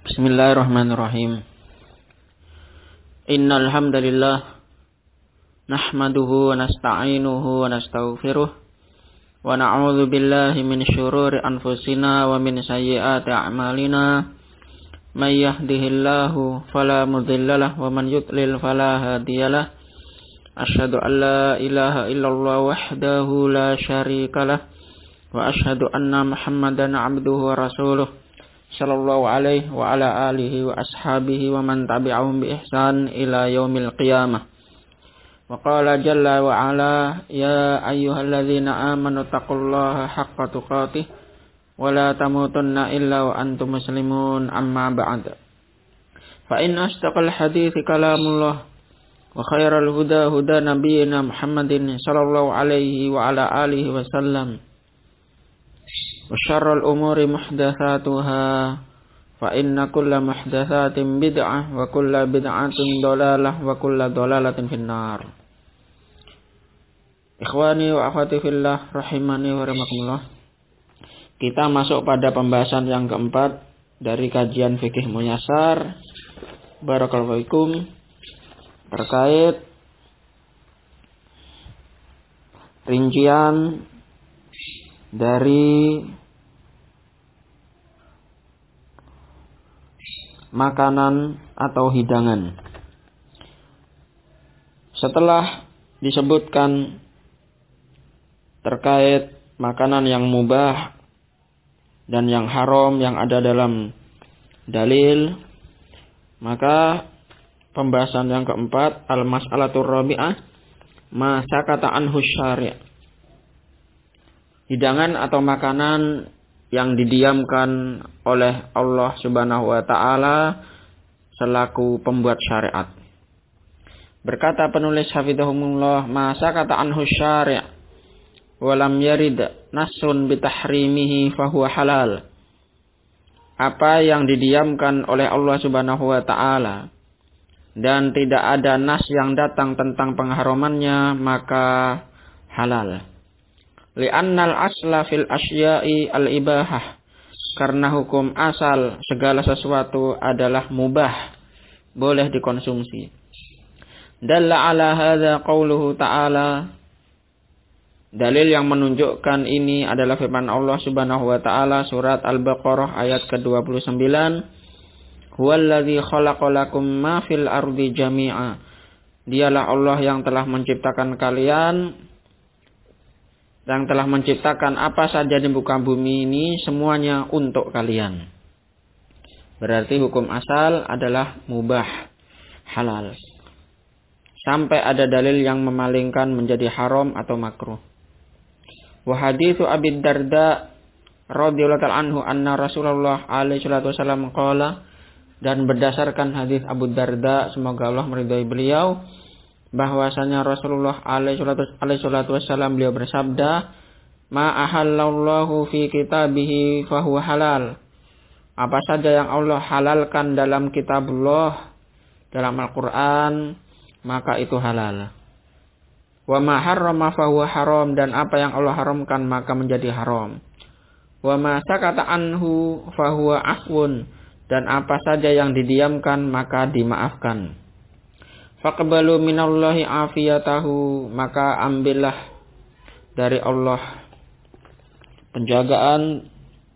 Bismillahirrahmanirrahim. Innal hamdalillah nahmaduhu wa nasta'inuhu wa nastaghfiruh wa na'udzu billahi min syururi anfusina wa min sayyiati a'malina. May yahdihillahu fala mudhillalah wa man yudlil fala hadiyalah. Asyhadu an la ilaha illallah wahdahu la syarikalah wa asyhadu anna Muhammadan 'abduhu wa rasuluh. Sallallahu alaihi wa ala alihi wa ashabihi wa man tabi'ahum bi ihsan ila yaumil qiyamah. Wa qala jalla wa ala ya ayyuhalladzina amanu taqullaha haqqa tuqatih wa la tamutunna illa wa antum muslimun amma ba'd. Fa in asdaqal hadithi kalamullah wa khairal huda huda nabiyyina Muhammadin sallallahu alaihi wa ala alihi wa sallam. Wa syarrul umuri muhdatsatuha fa inna kulla muhdatsatin bid'ah wa kulla bid'atin dhalalah wa kulla dhalalatin finnar. Ikhwani wa akhwati fillah rahimani wa rahimakumullah. Kita masuk pada pembahasan yang keempat dari kajian fikih muyassar. Barakallahu fikum, terkait rincian dari makanan atau hidangan. Setelah disebutkan terkait makanan yang mubah dan yang haram yang ada dalam dalil, maka pembahasan yang keempat, al-mas'alatur rabi'ah, ma sakata anhu syari'. Hidangan atau makanan yang didiamkan oleh Allah Subhanahu wa taala selaku pembuat syariat. Berkata penulis hafizahumullah, ma sakata anhu syari' wa lam yarid nasun bitahrimihi fahuwa halal. Apa yang didiamkan oleh Allah Subhanahu wa taala dan tidak ada nas yang datang tentang pengharamannya, maka halal. Li'annal asla fil asya'i al-ibahah. Karena hukum asal segala sesuatu adalah mubah, boleh dikonsumsi. Dalla ala hadza qauluhu ta'ala. Dalil yang menunjukkan ini adalah firman Allah Subhanahu wa taala surat Al-Baqarah ayat ke-29. Huwallazi khalaqalakum ma fil ardi jami'a. Dialah Allah yang telah menciptakan kalian, yang telah menciptakan apa saja di muka bumi ini semuanya untuk kalian. Berarti hukum asal adalah mubah, halal. Sampai ada dalil yang memalingkan menjadi haram atau makruh. Wa haditsu Abi Darda radhiyallahu ta'ala anhu anna Rasulullah alaihi salatu wasallam qala, dan berdasarkan hadis Abu Darda semoga Allah meridhai beliau, bahwasanya Rasulullah alaihi salatu wasallam beliau bersabda, ma ahallallahu fi kitabihi fahuwa halal. Apa saja yang Allah halalkan dalam kitabullah, dalam Al-Quran, maka itu halal. Wa ma harrama fahuwa haram, dan apa yang Allah haramkan maka menjadi haram. Wa ma sakata anhu fahuwa afwun, dan apa saja yang didiamkan maka dimaafkan. Faqbalu minallahi afiyatahu, maka ambillah dari Allah penjagaan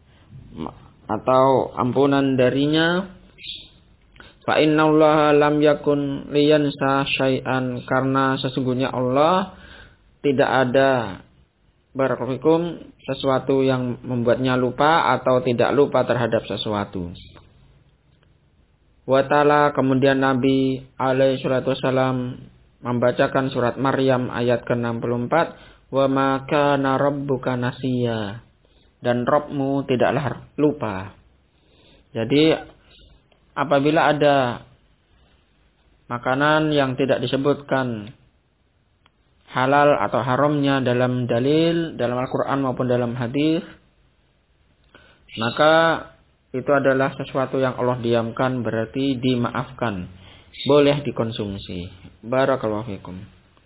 atau ampunan darinya. Fa innallaha lam yakun liyansa syai'an, karena sesungguhnya Allah tidak ada barakallahu sesuatu yang membuatnya lupa atau tidak lupa terhadap sesuatu. Wa ta'ala, kemudian Nabi alaihi salatu wasallam membacakan surat Maryam ayat ke-64, wa ma kana rabbuka nasiya, dan Rabbmu tidaklah lupa. Jadi apabila ada makanan yang tidak disebutkan halal atau haramnya dalam dalil, dalam Al-Quran maupun dalam hadis, maka itu adalah sesuatu yang Allah diamkan, berarti dimaafkan, boleh dikonsumsi. Barakallahu fikum.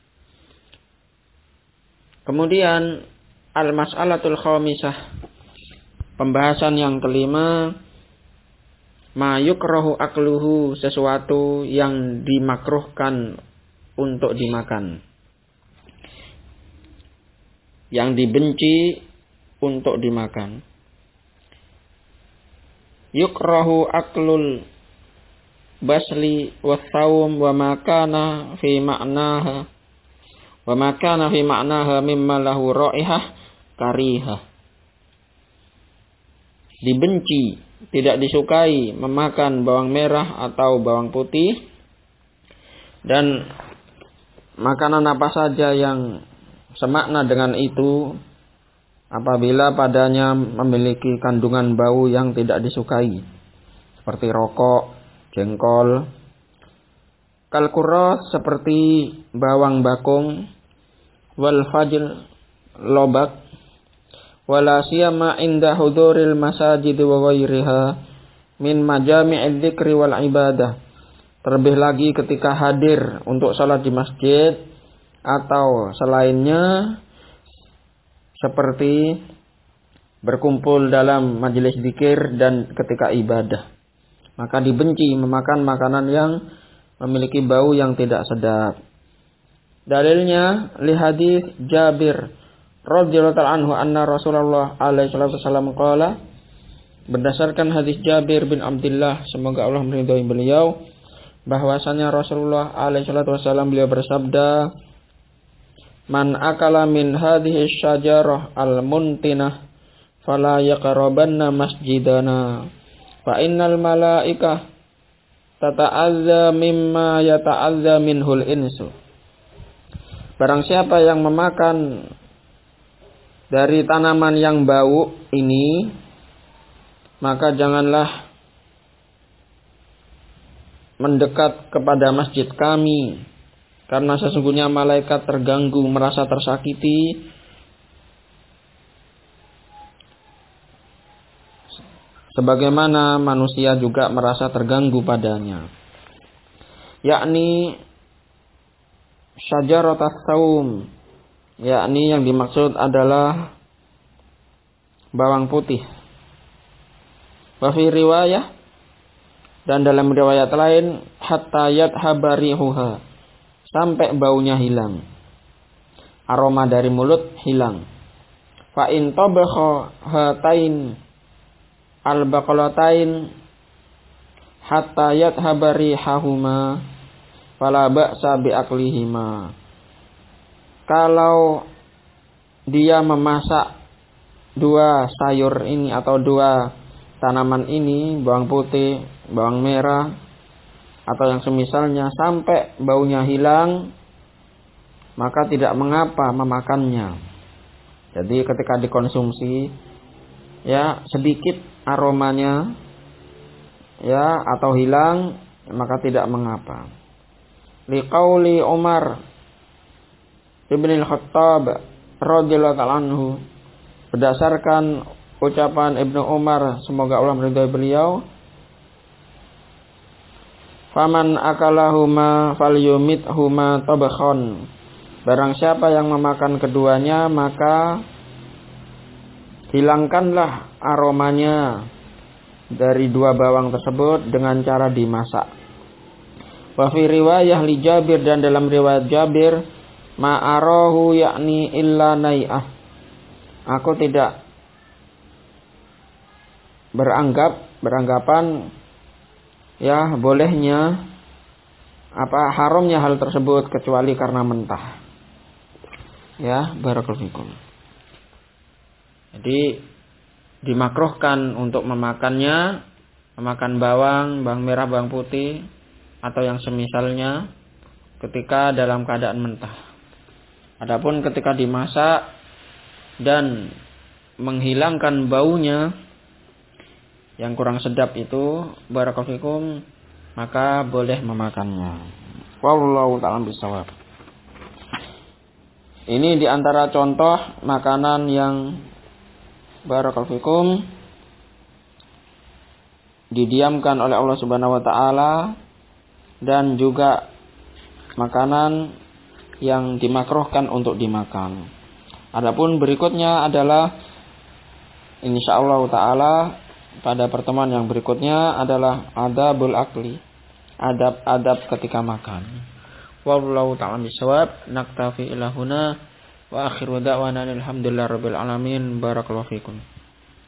Kemudian al-mas'alatul khamisah, pembahasan yang kelima, ma yukrahu akluhu, sesuatu yang dimakruhkan untuk dimakan, yang dibenci untuk dimakan. Yukrahu aklul basli wathawm wa makana fi ma'naha mimma lahu raihah karihah. Dibenci, tidak disukai memakan bawang merah atau bawang putih, dan makanan apa saja yang semakna dengan itu apabila padanya memiliki kandungan bau yang tidak disukai, seperti rokok, jengkol, kalkuros seperti bawang bakung, wal fajl, lobak, wala siyama inda huduril masajid wa ghairiha min majami'id dzikri wal ibadah. Terlebih lagi ketika hadir untuk salat di masjid atau selainnya, seperti berkumpul dalam majelis zikir dan ketika ibadah. Maka dibenci memakan makanan yang memiliki bau yang tidak sedap. Dalilnya li hadis Jabir radhiyallahu ta'ala anhu anna Rasulullah alaihi wasallam qala, berdasarkan hadis Jabir bin Abdullah, semoga Allah meridhai beliau, bahwasanya Rasulullah alaihi wasallam beliau bersabda, man akala min hadhihi syajarah al-muntinah fala yaqrabanna masjidana fa innal malaikah tata'adza mimma yata'adza minhul insu. Barang siapa yang memakan dari tanaman yang bau ini, maka janganlah mendekat kepada masjid kami, karena sesungguhnya malaikat terganggu, merasa tersakiti sebagaimana manusia juga merasa terganggu padanya. Yakni syajaratus saum, yakni yang dimaksud adalah bawang putih. Wa fi riwayah, dan dalam riwayat lain, hatta yadhabarihuha, sampai baunya hilang, aroma dari mulut hilang. Fa in tabakha hatain al-baqalatain hatta yadhabari hahuma fala ba'sa bi aklihima. Kalau dia memasak dua sayur ini atau dua tanaman ini, bawang putih, bawang merah, atau yang semisalnya, sampai baunya hilang, maka tidak mengapa memakannya. Jadi ketika dikonsumsi, ya sedikit aromanya, ya atau hilang, maka tidak mengapa. Liqauli Umar ibn al-Khattab radhiyallahu ta'ala anhu, berdasarkan ucapan Ibnu Umar, semoga Allah meridhai beliau, faman akalahuma falyumithuma tabakhan, barang siapa yang memakan keduanya maka hilangkanlah aromanya dari dua bawang tersebut dengan cara dimasak. Wa fi riwayah li Jabir, dan dalam riwayat Jabir, ma'arahu yakni illa nai'ah, aku tidak beranggapan ya bolehnya haramnya hal tersebut kecuali karena mentah. Ya, barakallahu fikum. Jadi dimakruhkan untuk memakannya, memakan bawang merah, bawang putih atau yang semisalnya ketika dalam keadaan mentah. Adapun ketika dimasak dan menghilangkan baunya yang kurang sedap itu, barakallahu fikum, maka boleh memakannya. Wallahu ta'ala bisawab. Ini diantara contoh makanan yang barakallahu fikum didiamkan oleh Allah Subhanahu wa taala, dan juga makanan yang dimakruhkan untuk dimakan. Adapun berikutnya adalah insyaallah taala pada pertemuan yang berikutnya adalah adabul akli, adab-adab ketika makan. Wallahu ta'ala bisawab. Naktafi ilahuna wa akhiru da'wana alhamdulillahirabbil alamin. Barakallahu fikum.